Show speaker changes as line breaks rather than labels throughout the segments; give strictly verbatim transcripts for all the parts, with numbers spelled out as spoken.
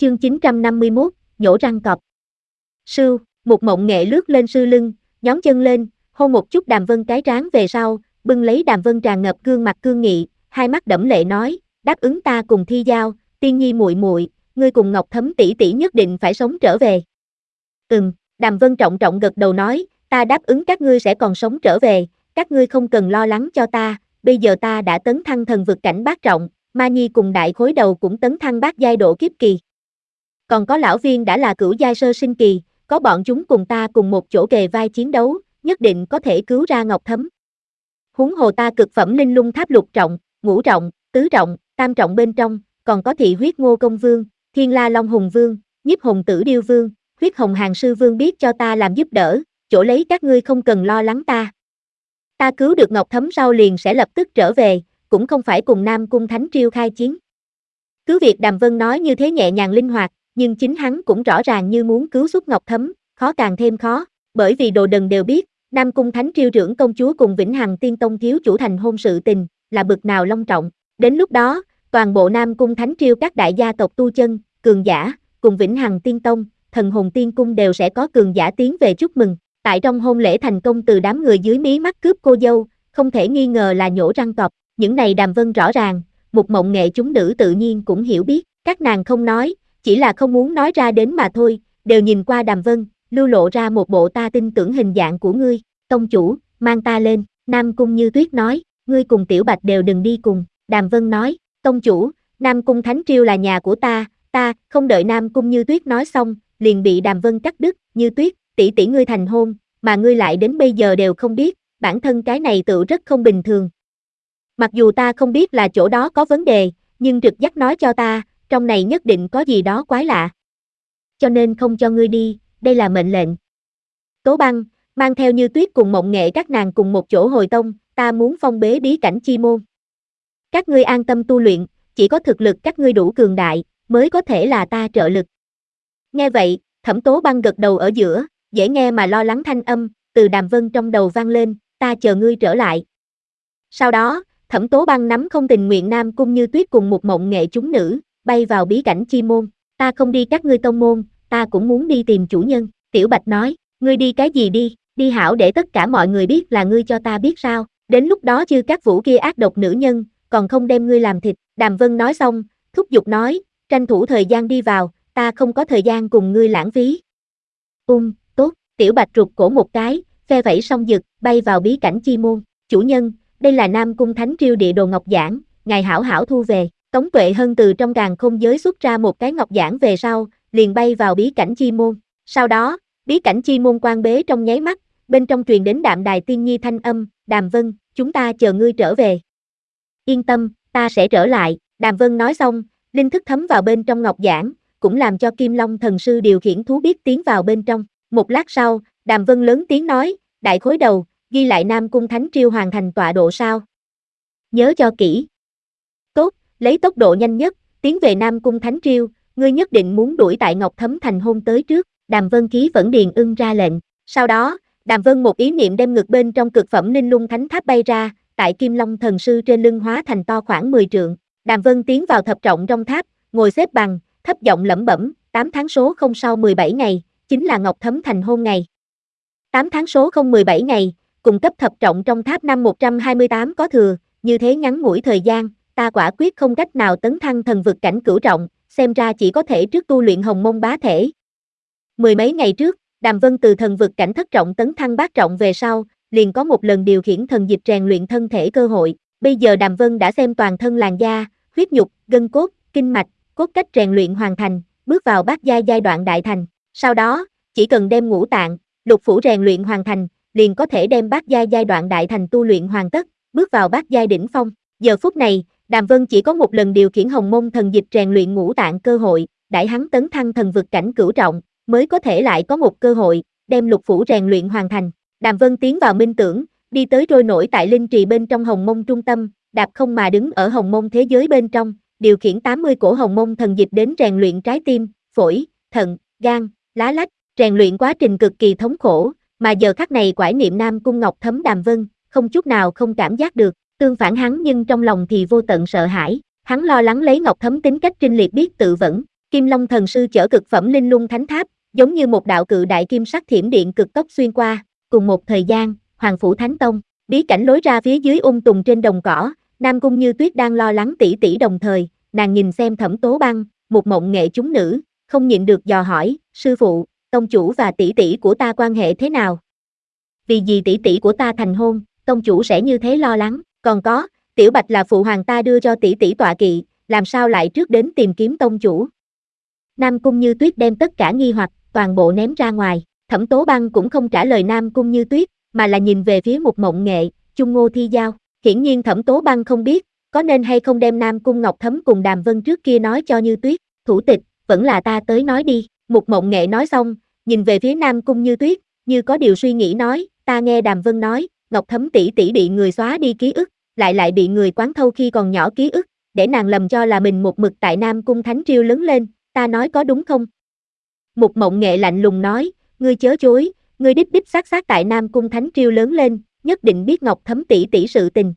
Chương chín trăm năm mươi mốt, nhổ răng cọp. Sưu, một mộng nghệ lướt lên sư lưng, nhón chân lên, hôn một chút Đàm Vân cái trán về sau, bưng lấy Đàm Vân tràn ngập gương mặt cương nghị, hai mắt đẫm lệ nói, đáp ứng ta cùng thi giao, tiên nhi muội muội, ngươi cùng Ngọc Thấm tỷ tỷ nhất định phải sống trở về. Ừm, Đàm Vân trọng trọng gật đầu nói, ta đáp ứng các ngươi sẽ còn sống trở về, các ngươi không cần lo lắng cho ta, bây giờ ta đã tấn thăng thần vực cảnh bát trọng, Ma Nhi cùng đại khối đầu cũng tấn thăng bát giai độ kiếp kỳ. Còn có lão viên đã là cửu giai sơ sinh kỳ, có bọn chúng cùng ta cùng một chỗ kề vai chiến đấu, nhất định có thể cứu ra Ngọc Thấm. Huống hồ ta cực phẩm linh lung tháp lục trọng, ngũ trọng, tứ trọng, tam trọng bên trong, còn có thị huyết ngô công vương, thiên la long hùng vương, nhiếp hùng tử điêu vương, huyết hồng hàng sư vương biết cho ta làm giúp đỡ, chỗ lấy các ngươi không cần lo lắng ta. Ta cứu được Ngọc Thấm sau liền sẽ lập tức trở về, cũng không phải cùng Nam Cung Thánh Triêu khai chiến. Cứ việc Đàm Vân nói như thế nhẹ nhàng linh hoạt, nhưng chính hắn cũng rõ ràng như muốn cứu giúp Ngọc Thấm, khó càng thêm khó, bởi vì đồ đần đều biết, Nam Cung Thánh Triêu trưởng công chúa cùng Vĩnh Hằng Tiên Tông thiếu chủ thành hôn sự tình, là bực nào long trọng. Đến lúc đó, toàn bộ Nam Cung Thánh Triêu các đại gia tộc tu chân, cường giả, cùng Vĩnh Hằng Tiên Tông, Thần Hồn Tiên Cung đều sẽ có cường giả tiến về chúc mừng. Tại trong hôn lễ thành công từ đám người dưới mí mắt cướp cô dâu, không thể nghi ngờ là nhổ răng cọp. Những này Đàm Vân rõ ràng, một mộng nghệ chúng nữ tự nhiên cũng hiểu biết, các nàng không nói, chỉ là không muốn nói ra đến mà thôi, đều nhìn qua Đàm Vân, lưu lộ ra một bộ ta tin tưởng hình dạng của ngươi, tông chủ, mang ta lên, Nam Cung Như Tuyết nói, ngươi cùng Tiểu Bạch đều đừng đi cùng, Đàm Vân nói, tông chủ, Nam Cung Thánh Triêu là nhà của ta, ta, không đợi Nam Cung Như Tuyết nói xong, liền bị Đàm Vân cắt đứt, Như Tuyết, tỷ tỷ ngươi thành hôn, mà ngươi lại đến bây giờ đều không biết, bản thân cái này tự rất không bình thường. Mặc dù ta không biết là chỗ đó có vấn đề, nhưng trực giác nói cho ta, trong này nhất định có gì đó quái lạ. Cho nên không cho ngươi đi, đây là mệnh lệnh. Tố Băng, mang theo Như Tuyết cùng mộng nghệ các nàng cùng một chỗ hồi tông, ta muốn phong bế bí cảnh chi môn. Các ngươi an tâm tu luyện, chỉ có thực lực các ngươi đủ cường đại, mới có thể là ta trợ lực. Nghe vậy, Thẩm Tố Băng gật đầu ở giữa, dễ nghe mà lo lắng thanh âm, từ Đàm Vân trong đầu vang lên, ta chờ ngươi trở lại. Sau đó, Thẩm Tố Băng nắm không tình nguyện Nam Cung Như Tuyết cùng một mộng nghệ chúng nữ, bay vào bí cảnh chi môn, ta không đi các ngươi tông môn, ta cũng muốn đi tìm chủ nhân, Tiểu Bạch nói, ngươi đi cái gì đi, đi hảo để tất cả mọi người biết là ngươi cho ta biết sao, đến lúc đó chư các vũ kia ác độc nữ nhân, còn không đem ngươi làm thịt, Đàm Vân nói xong, thúc giục nói, tranh thủ thời gian đi vào, ta không có thời gian cùng ngươi lãng phí. Ung, um, tốt, Tiểu Bạch rụt cổ một cái, phe vẫy song dực, bay vào bí cảnh chi môn, chủ nhân, đây là Nam Cung Thánh Triêu địa đồ ngọc giản, ngài hảo hảo thu về, Tống Tuệ Hân từ trong càn khôn giới xuất ra một cái ngọc giản về sau, liền bay vào bí cảnh chi môn, sau đó, bí cảnh chi môn quan bế trong nháy mắt, bên trong truyền đến đạm đài tiên nhi thanh âm, Đàm Vân, chúng ta chờ ngươi trở về. Yên tâm, ta sẽ trở lại, Đàm Vân nói xong, linh thức thấm vào bên trong ngọc giản, cũng làm cho Kim Long thần sư điều khiển thú biết tiến vào bên trong, một lát sau, Đàm Vân lớn tiếng nói, đại khối đầu, ghi lại Nam Cung Thánh Triêu hoàn thành tọa độ sao. Nhớ cho kỹ. Tốt, lấy tốc độ nhanh nhất, tiến về Nam Cung Thánh Triêu, ngươi nhất định muốn đuổi tại Ngọc Thấm thành hôn tới trước, Đàm Vân ký vẫn điền ưng ra lệnh. Sau đó, Đàm Vân một ý niệm đem ngực bên trong cực phẩm linh lung thánh tháp bay ra, tại Kim Long thần sư trên lưng hóa thành to khoảng mười trượng. Đàm Vân tiến vào thập trọng trong tháp, ngồi xếp bằng, thấp giọng lẩm bẩm, tám tháng số không sau mười bảy ngày, chính là Ngọc Thấm thành hôn ngày. tám tháng số không mười bảy ngày, cùng cấp thập trọng trong tháp năm một trăm hai mươi tám có thừa, như thế ngắn ngủi thời gian, ta quả quyết không cách nào tấn thăng thần vực cảnh cửu trọng, xem ra chỉ có thể trước tu luyện hồng môn bá thể. Mười mấy ngày trước, Đàm Vân từ thần vực cảnh thất trọng tấn thăng bát trọng về sau, liền có một lần điều khiển thần dịch rèn luyện thân thể cơ hội, bây giờ Đàm Vân đã xem toàn thân làn da, huyết nhục, gân cốt, kinh mạch, cốt cách rèn luyện hoàn thành, bước vào bát giai giai đoạn đại thành, sau đó, chỉ cần đem ngũ tạng, lục phủ rèn luyện hoàn thành, liền có thể đem bát giai giai đoạn đại thành tu luyện hoàn tất, bước vào bát giai đỉnh phong. Giờ phút này, Đàm Vân chỉ có một lần điều khiển hồng môn thần dịch rèn luyện ngũ tạng cơ hội, đãi hắn tấn thăng thần vực cảnh cửu trọng, mới có thể lại có một cơ hội, đem lục phủ rèn luyện hoàn thành. Đàm Vân tiến vào minh tưởng, đi tới trôi nổi tại linh trì bên trong hồng môn trung tâm, đạp không mà đứng ở hồng môn thế giới bên trong, điều khiển tám mươi cổ hồng môn thần dịch đến rèn luyện trái tim, phổi, thận, gan, lá lách, rèn luyện quá trình cực kỳ thống khổ, mà giờ khắc này quải niệm Nam Cung Ngọc Thấm Đàm Vân, không chút nào không cảm giác được, tương phản hắn nhưng trong lòng thì vô tận sợ hãi, hắn lo lắng lấy Ngọc Thấm tính cách trinh liệt biết tự vẫn, Kim Long Thần Sư chở cực phẩm linh lung thánh tháp, giống như một đạo cự đại kim sắc thiểm điện cực tốc xuyên qua. Cùng một thời gian, Hoàng phủ Thánh Tông, bí cảnh lối ra phía dưới ung tùng trên đồng cỏ, Nam Cung Như Tuyết đang lo lắng tỷ tỷ đồng thời, nàng nhìn xem Thẩm Tố Băng, một mộng nghệ chúng nữ, không nhịn được dò hỏi, sư phụ, tông chủ và tỷ tỷ của ta quan hệ thế nào? Vì gì tỷ tỷ của ta thành hôn, tông chủ sẽ như thế lo lắng, còn có, Tiểu Bạch là phụ hoàng ta đưa cho tỷ tỷ tọa kỵ, làm sao lại trước đến tìm kiếm tông chủ? Nam Cung Như Tuyết đem tất cả nghi hoặc, toàn bộ ném ra ngoài, Thẩm Tố Băng cũng không trả lời Nam Cung Như Tuyết, mà là nhìn về phía một mộng nghệ, Chung Ngô Thi Giao, hiển nhiên Thẩm Tố Băng không biết, có nên hay không đem Nam Cung Ngọc Thấm cùng Đàm Vân trước kia nói cho Như Tuyết, thủ tịch, vẫn là ta tới nói đi, một mộng nghệ nói xong, nhìn về phía Nam Cung Như Tuyết, như có điều suy nghĩ nói, ta nghe Đàm Vân nói, Ngọc Thấm tỷ tỷ bị người xóa đi ký ức, lại lại bị người quán thâu khi còn nhỏ ký ức, để nàng lầm cho là mình một mực tại Nam Cung Thánh Triều lớn lên, ta nói có đúng không? Một mộng nghệ lạnh lùng nói, ngươi chớ chối, ngươi đích đích xác xác tại Nam Cung Thánh Triều lớn lên, nhất định biết Ngọc Thấm tỷ tỷ sự tình.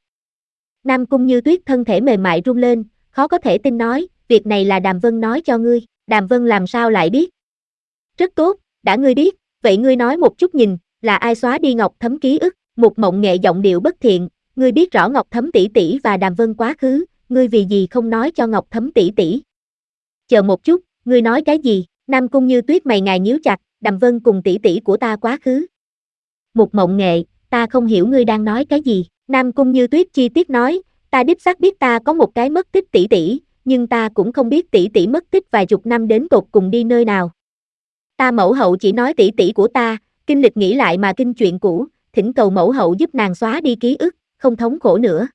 Nam Cung Như Tuyết thân thể mềm mại run lên, khó có thể tin nói, việc này là Đàm Vân nói cho ngươi, Đàm Vân làm sao lại biết? Rất tốt, đã ngươi biết, vậy ngươi nói một chút nhìn, là ai xóa đi Ngọc Thấm ký ức? Một mộng nghệ giọng điệu bất thiện, ngươi biết rõ Ngọc Thấm tỷ tỷ và Đàm Vân quá khứ, ngươi vì gì không nói cho Ngọc Thấm tỷ tỷ? Chờ một chút, ngươi nói cái gì? Nam Cung Như Tuyết mày ngài nhíu chặt, Đàm Vân cùng tỷ tỷ của ta quá khứ. Một mộng nghệ, ta không hiểu ngươi đang nói cái gì. Nam Cung Như Tuyết chi tiết nói, ta đích xác biết ta có một cái mất tích tỷ tỷ, nhưng ta cũng không biết tỷ tỷ mất tích vài chục năm đến tột cùng đi nơi nào. Ta mẫu hậu chỉ nói tỷ tỷ của ta, kinh lịch nghĩ lại mà kinh chuyện cũ, thỉnh cầu mẫu hậu giúp nàng xóa đi ký ức, không thống khổ nữa.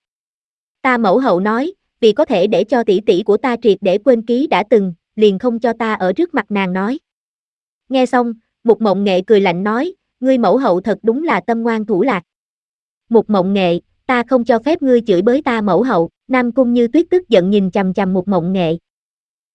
Ta mẫu hậu nói, vì có thể để cho tỷ tỷ của ta triệt để quên ký đã từng, liền không cho ta ở trước mặt nàng nói. Nghe xong, một mộng nghệ cười lạnh nói, ngươi mẫu hậu thật đúng là tâm ngoan thủ lạc. Một mộng nghệ, ta không cho phép ngươi chửi bới ta mẫu hậu. Nam Cung Như Tuyết tức giận nhìn chằm chằm một mộng nghệ,